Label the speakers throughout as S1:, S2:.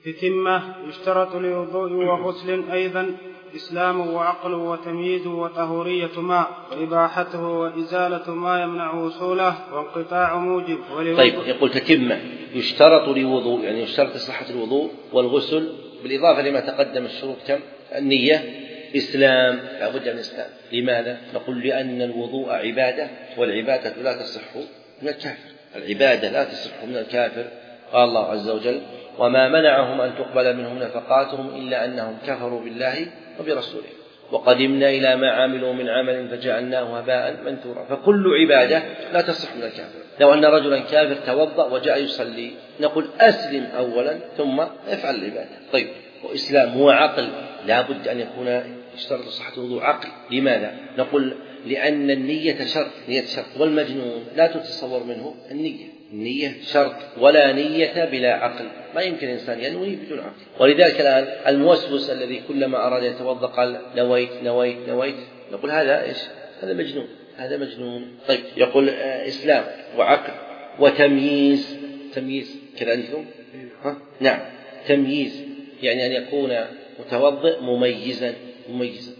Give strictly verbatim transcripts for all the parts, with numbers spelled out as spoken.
S1: تتمة يشترط لوضوء وغسل أيضا إسلام وعقل وتمييز وطهورية ماء وإباحته وإزالة ما يمنع وصوله وانقطاع موجب.
S2: طيب يقول تتمة يشترط لوضوء، يعني يشترط صحة الوضوء والغسل بالإضافة لما تقدم الشروط كم؟ النية، إسلام، لا بد من إسلام. لماذا؟ نقول لأن الوضوء عبادة، والعبادة لا تصح من الكافر، العبادة لا تصح من الكافر. قال الله عز وجل: وما منعهم أن تقبل منهم نفقاتهم إلا أنهم كفروا بالله وبرسوله وقدمنا إلى ما عملوا من عمل فجعلناه هباء منثورا. فكل عبادة لا تصح من الكافر. لو أن رجلا كافر توضأ وجاء يصلي نقول أسلم أولا ثم افعل العبادة. طيب، وإسلام وعقل، لا بد أن يكون يشترط صحة الوضوء عقل. لماذا؟ نقول لأن النية شرط، نية شرط، والمجنون لا تتصور منه النية، النية شرط، ولا نية بلا عقل، ما يمكن إنسان ينوي بدون عقل. ولذلك الآن الموسوس الذي كلما أراد يتوضأ قال نويت نويت نويت، نقول هذا إيش؟ هذا مجنون، هذا مجنون. طيب، يقول آه إسلام وعقل وتمييز، تمييز كذلك، ها؟ نعم، تمييز يعني أن يكون متوضئ مميزا مميزا.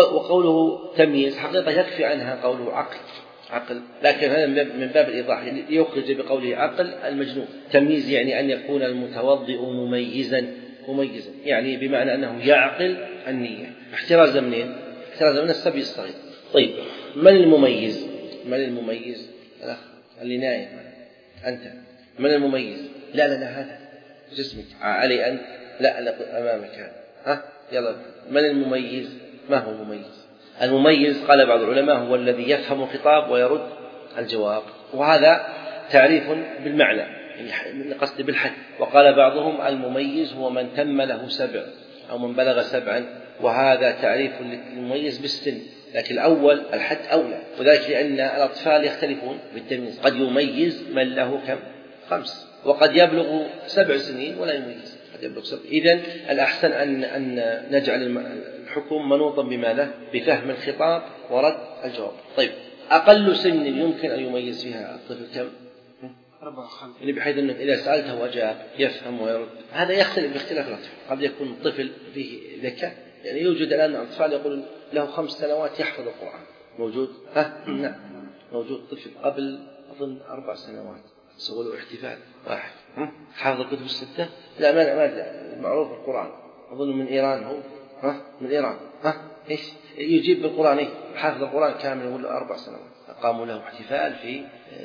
S2: وقوله تمييز حقيقة يكفي عنها قوله عقل عقل، لكن هذا من باب الإيضاح يخرج بقوله عقل المجنون. تمييز يعني أن يكون المتوضئ مميزا مميزا، يعني بمعنى أنه يعقل النية. احترازا منين؟ احترازا من السبي الصغير. طيب، من المميز؟ من المميز؟ الأخ اللي نايم أنت، من المميز؟ لا لا لا هذا جسمك علي أنت، لا لا أمامك هذا، ها يلا. من المميز؟ ما هو المميز؟ المميز قال بعض العلماء هو الذي يفهم الخطاب ويرد الجواب، وهذا تعريف بالمعنى، يعني قصد بالحد. وقال بعضهم المميز هو من تم له سبع أو من بلغ سبعا، وهذا تعريف للمميز بالسن، لكن الأول الحد أولى، وذلك لأن الأطفال يختلفون بالتمييز، قد يميز من له كم؟ خمس، وقد يبلغ سبع سنين ولا يميز، قد يبلغ سبع. إذن الأحسن أن أن نجعل الحكم منوطا بماذا؟ بفهم الخطاب ورد الجواب. طيب، أقل سن يمكن أن يميز فيها الطفل كم؟
S1: أربعة خمسة،
S2: يعني بحيث أنه إذا سألته وجاب يفهم ويرد. هذا يختلف باختلاف الأطفال، قد يكون الطفل فيه ذكاء، يعني يوجد الآن أطفال يقول له خمس سنوات يحفظ القرآن، موجود؟ ها؟ نعم، موجود طفل قبل أظن أربع سنوات سووا له احتفال واحد، حافظ الكتب الستة، لا ما ما معروف القرآن، أظن من إيران هو، ها؟ من إيران، ها؟ إيش؟ يجيب بالقرآن، إيه؟ حافظ القرآن كامل، يقول له أربع سنوات، قاموا له احتفال في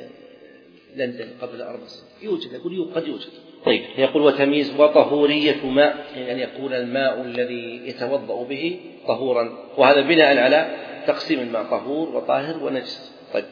S2: لندن قبل أربع سنوات. يوجد، يقول قد يوجد. طيب، يقول وتمييز وطهورية ماء، يعني أن يكون الماء الذي يتوضأ به طهورا، وهذا بناء على تقسيم الماء طهور وطاهر ونجس. طيب،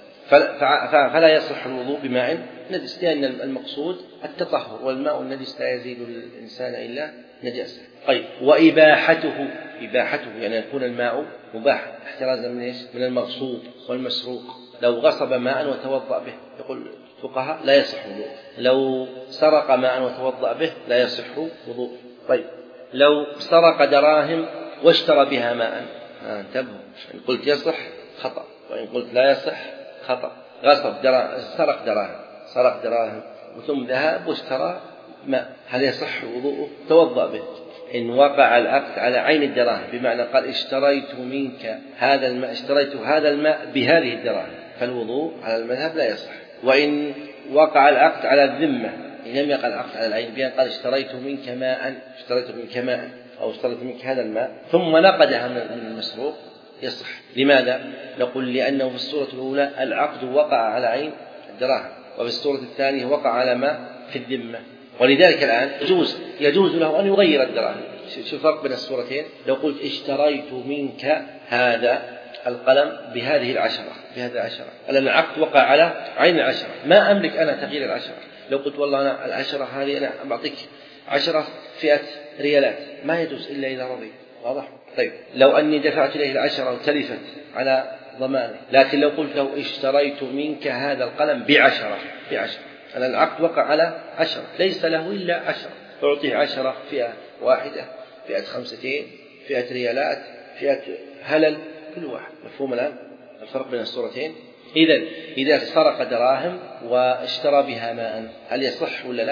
S2: فلا يصح الوضوء بماء نجس، لأن المقصود التطهر، والماء النجس لا يزيد الإنسان إلا نجاسة. طيب، وإباحته، إباحته يعني يكون الماء مباح، احترازا من إيش؟ من المغصوب والمسروق. لو غصب ماء وتوضأ به يقول الفقهاء لا يصح وضوء. لو سرق ماء وتوضأ به لا يصح وضوء. طيب، لو سرق دراهم واشترى بها ماء، انتبهوا، إن قلت يصح خطأ، وإن قلت لا يصح خطأ. غصب دراهم، سرق دراهم، سرق دراهم ثم ذهب واشترى ماء، هل يصح وضوءه؟ توضأ به. إن وقع العقد على عين الدراهم، بمعنى قال اشتريت منك هذا الماء، اشتريت هذا الماء بهذه الدراهم، فالوضوء على المذهب لا يصح. وإن وقع العقد على الذمة، إن لم يقع العقد على العين، بأن قال اشتريت منك ماء، اشتريت منك ماء أو اشتريت منك هذا الماء، ثم نقدها من المسروق، يصح. لماذا؟ نقول لأنه في الصورة الأولى العقد وقع على عين الدراهم، وفي الصورة الثانية وقع على ما في الذمة، ولذلك الآن يجوز يجوز له أن يغير الدراهم. شو الفرق بين الصورتين؟ لو قلت اشتريت منك هذا القلم بهذه العشرة، بهذه العشرة، لأن العقد وقع على عين العشرة، ما أملك أنا تغيير العشرة. لو قلت والله أنا العشرة هذه أنا بعطيك عشرة فئة ريالات، ما يجوز إلا إذا رضي. واضح؟ طيب، لو أني دفعت إليه العشرة وتلفت على ضمانه، لكن لو قلت له اشتريت منك هذا القلم بعشرة بعشرة، أن العقد وقع على عشرة، ليس له إلا عشرة، أعطيه عشرة، فئة واحدة، فئة خمستين، فئة ريالات، فئة هلل، كل واحد. مفهوم الآن الفرق بين الصورتين؟ إذن إذا سرق دراهم واشترى بها ماء، هل يصح ولا لا؟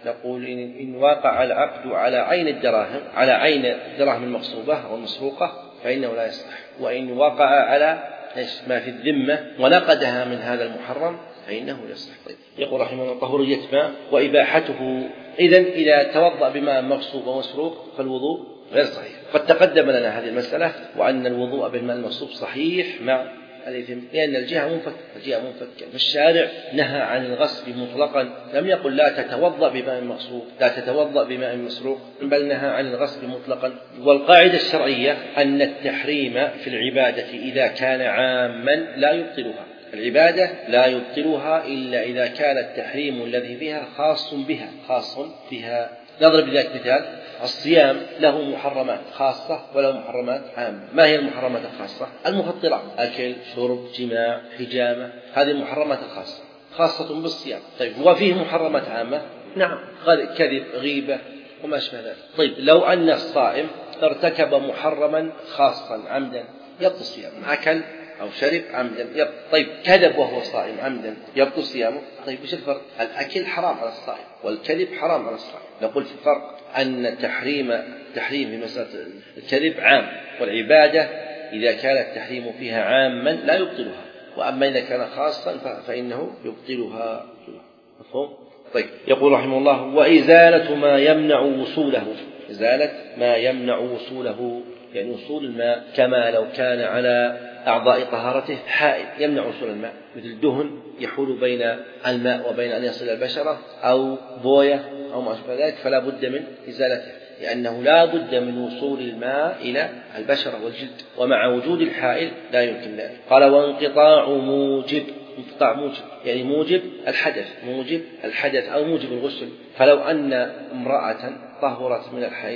S2: نقول إن, إن واقع العقد على عين الدراهم على عين الدراهم المغصوبة أو المسروقة فإنه لا يصح، وإن وقع على ما في الذمة ونقدها من هذا المحرم فإنه يصح. طيب. يقول رحمه الله طهورية ماء وإباحته. إذن إذا توضأ بماء مغصوب ومسروق فالوضوء غير صحيح. قد تقدم لنا هذه المسألة وأن الوضوء بالماء المغصوب صحيح مع الإثم لأن الجهة منفكة الجهة منفكة فالشارع نهى عن الغسل مطلقا، لم يقل لا تتوضأ بماء مغصوب لا تتوضأ بماء مسروق، بل نهى عن الغسل مطلقا. والقاعدة الشرعية أن التحريم في العبادة إذا كان عاما لا يبطلها، العبادة لا يبطلها إلا إذا كان التحريم الذي فيها خاص بها خاص بها. نضرب بذلك مثال: الصيام له محرمات خاصة وله محرمات عامة. ما هي المحرمات الخاصة؟ المفطرات، أكل شرب جماع حجامة، هذه المحرمات الخاصة خاصة بالصيام. طيب وفيه محرمات عامة؟ نعم، كذب غيبة وما أشبه ذلك. طيب لو أن الصائم ارتكب محرما خاصا عمدا يبطل صيامه، أكل أو شرب عمدا يبطل. طيب كذب وهو صائم عمدا يبطل صيامه. طيب وش الفرق؟ الأكل حرام على الصائم والكذب حرام على الصائم. نقول في الفرق أن تحريم تحريم في مسألة الكذب عام، والعبادة إذا كان التحريم فيها عاما لا يبطلها، وأما إذا كان خاصا فإنه يبطلها. مفهوم؟ طيب. يقول رحمه الله: وإزالة ما يمنع وصوله. إزالة ما يمنع وصوله يعني وصول الماء، كما لو كان على أعضاء طهارته حائل يمنع وصول الماء، مثل دهن يحول بين الماء وبين أن يصل البشرة، أو بوية أو ما أشبه ذلك، فلا بد من إزالته، لأنه لا بد من وصول الماء إلى البشرة والجلد، ومع وجود الحائل لا يمكن ذلك. قال: وانقطاع موجب. انقطاع موجب يعني موجب الحدث موجب الحدث أو موجب الغسل. فلو أن امرأة طهرت من الحيض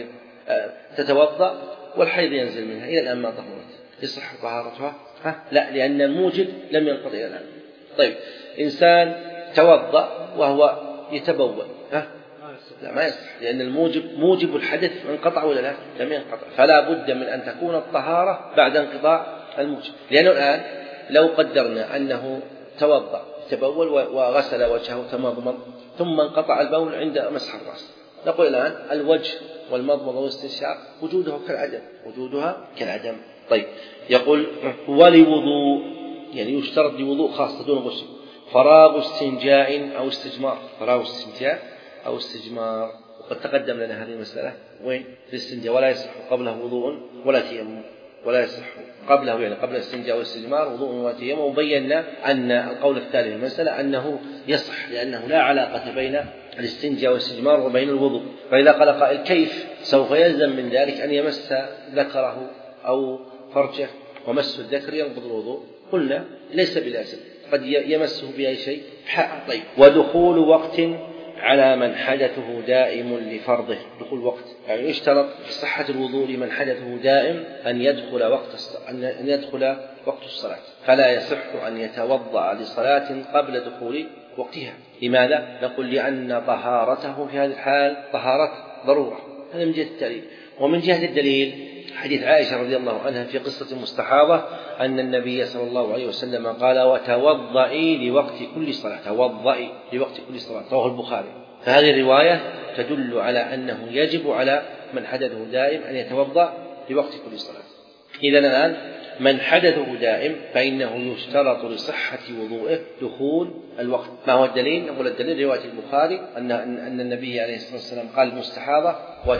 S2: تتوضأ والحيض ينزل منها إلى الآن ما طهرت، يصح طهارتها؟ ها؟ لا، لأن الموجب لم ينقض إلى الآن. طيب إنسان توضأ وهو يتبول، ها؟ لا ما يصح، لأن الموجب موجب الحدث انقطع ولا لا؟ لم ينقطع، فلا بد من أن تكون الطهارة بعد انقطاع الموجب. لأنه الآن لو قدرنا أنه توضأ تبول وغسل وجهه تمضمض ثم انقطع البول عند مسح الرأس، نقول الآن الوجه والمضمض والاستنشاق وجودها كالعدم وجودها كالعدم. طيب يقول: ولوضوء يعني يشترط لوضوء خاصة دون غسل فراغ استنجاء أو استجمار، فراغ استنجاء أو استجمار. وقد تقدم لنا هذه المسألة وين في الاستنجاء، ولا يصح قبله وضوء ولا تيمم، ولا يصح قبله يعني قبل الاستنجاء والاستجمار وضوء ولا تيمم. وبينا أن القول الثالث في المسألة أنه يصح، لأنه لا علاقة بين الاستنجاء والاستجمار وبين الوضوء. فإذا قال قائل: كيف؟ سوف يلزم من ذلك أن يمس ذكره أو فرجه، ومس الذكر ينقض الوضوء. قلنا ليس بلازم، قد يمسه بأي شيء. طيب. ودخول وقت على من حدثه دائم لفرضه. دخول وقت يعني يشترط في صحة الوضوء لمن حدثه دائم أن يدخل وقت أن يدخل وقت الصلاة، فلا يصح أن يتوضأ لصلاة قبل دخول وقتها. لماذا؟ نقول لأن طهارته في هذه الحال طهارة ضرورة. هذا من جهة الدليل. ومن جهة الدليل حديث عائشة رضي الله عنها في قصة مستحاضة أن النبي صلى الله عليه وسلم قال: وتوضئي لوقت كل صلاة. توضئي لوقت كل صلاة، رواه البخاري. فهذه الرواية تدل على أنه يجب على من حدثه دائم أن يتوضأ لوقت كل صلاة. إذن الآن من حدثه دائم فإنه يشترط لصحة وضوءه دخول الوقت. ما هو الدليل؟ نقول الدليل رواية البخاري أن أن النبي عليه الصلاة والسلام قال المستحاضة: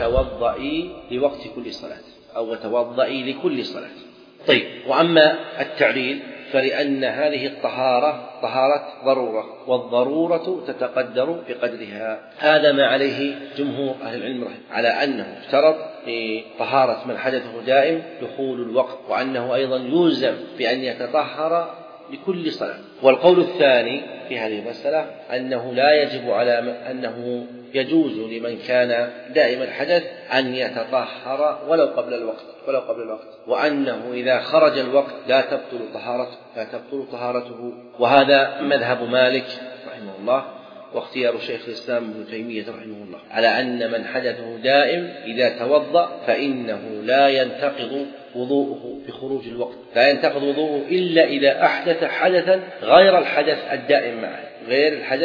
S2: وتوضئي لوقت كل صلاة، أو وتوضئي لكل صلاة. طيب. وأما التعليل فلأن هذه الطهارة طهارة ضرورة، والضرورة تتقدر بقدرها. هذا ما عليه جمهور أهل العلم رحمه، على أنه اشترط لطهارة من حدثه دائم دخول الوقت، وأنه أيضا يلزم بأن يتطهر لكل صلاة. والقول الثاني في هذه المسألة أنه لا يجب على أنه يجوز لمن كان دائم الحدث أن يتطهر ولو قبل الوقت ولو قبل الوقت وأنه إذا خرج الوقت لا تبطل طهارته لا تبطل طهارته. وهذا مذهب مالك رحمه الله واختيار شيخ الإسلام ابن تيمية رحمه الله، على أن من حدثه دائم إذا توضأ فإنه لا ينتقض وضوءه بخروج الوقت، لا ينتقض وضوءه إلا إذا أحدث حدثا غير الحدث الدائم معه غير الحدث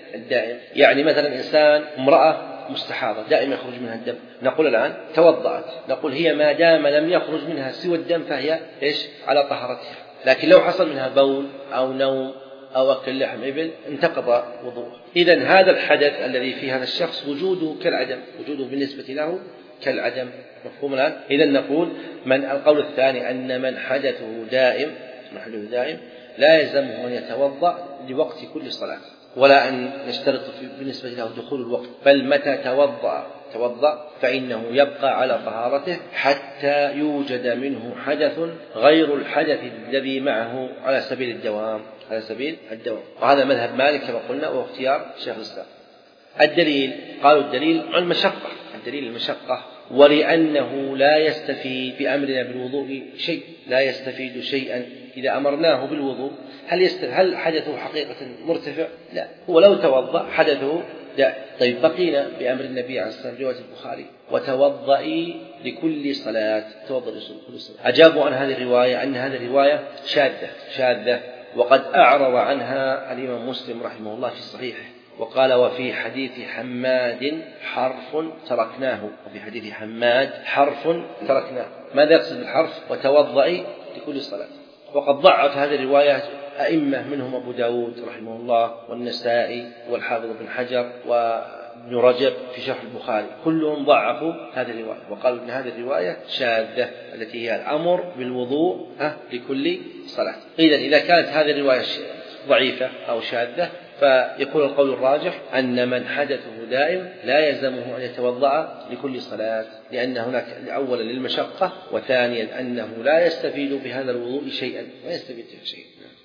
S2: الدائم. يعني مثلا إنسان امرأة مستحاضة دائما يخرج منها الدم، نقول الآن توضأت، نقول هي ما دام لم يخرج منها سوى الدم فهي إيش على طهارتها. لكن لو حصل منها بول أو نوم أو أكل لحم إبل انتقض وضوءه. إذن هذا الحدث الذي في هذا الشخص وجوده كالعدم، وجوده بالنسبة له كالعدم. مفهوم الآن؟ إذن نقول من القول الثاني أن من حدثه دائم من حدثه دائم لا يلزمه أن يتوضأ لوقت كل صلاة، ولا أن يشترط بالنسبة له دخول الوقت، بل متى توضأ توضأ فإنه يبقى على طهارته حتى يوجد منه حدث غير الحدث الذي معه على سبيل الدوام على سبيل الدوام. وهذا مذهب مالك كما قلنا واختيار شيخ الإسلام. الدليل قالوا الدليل عن المشقة، الدليل المشقة، ولأنه لا يستفيد بأمرنا بالوضوء شيء، لا يستفيد شيئا إذا أمرناه بالوضوء. هل يستفيد هل حدثه حقيقة مرتفع؟ لا، هو لو توضأ حدثه لا. طيب بقينا بأمر النبي عليه الصلاة والسلام رواية البخاري وتوضئي لكل صلاة، توضئ لكل صلاة. أجابوا عن هذه الرواية أن هذه الرواية شاذة شاذة وقد أعرض عنها الإمام مسلم رحمه الله في صحيحه، وقال وفي حديث حماد حرف تركناه، وفي حديث حماد حرف تركناه. ماذا يقصد بالحرف؟ وتوضئي لكل صلاة. وقد ضعف هذه الرواية أئمة منهم أبو داود رحمه الله والنسائي والحافظ بن حجر وابن رجب في شرح البخاري، كلهم ضعفوا هذه الرواية وقالوا أن هذه الرواية شاذة التي هي الأمر بالوضوء لكل صلاة. إذن إذا كانت هذه الرواية ضعيفة أو شاذة فيكون القول الراجح أن من حدثه دائم لا يلزمه أن يتوضأ لكل صلاة، لأن هناك أولا للمشقة، وثانيا أنه لا يستفيد بهذا الوضوء شيئا، لا يستفيد شيئا.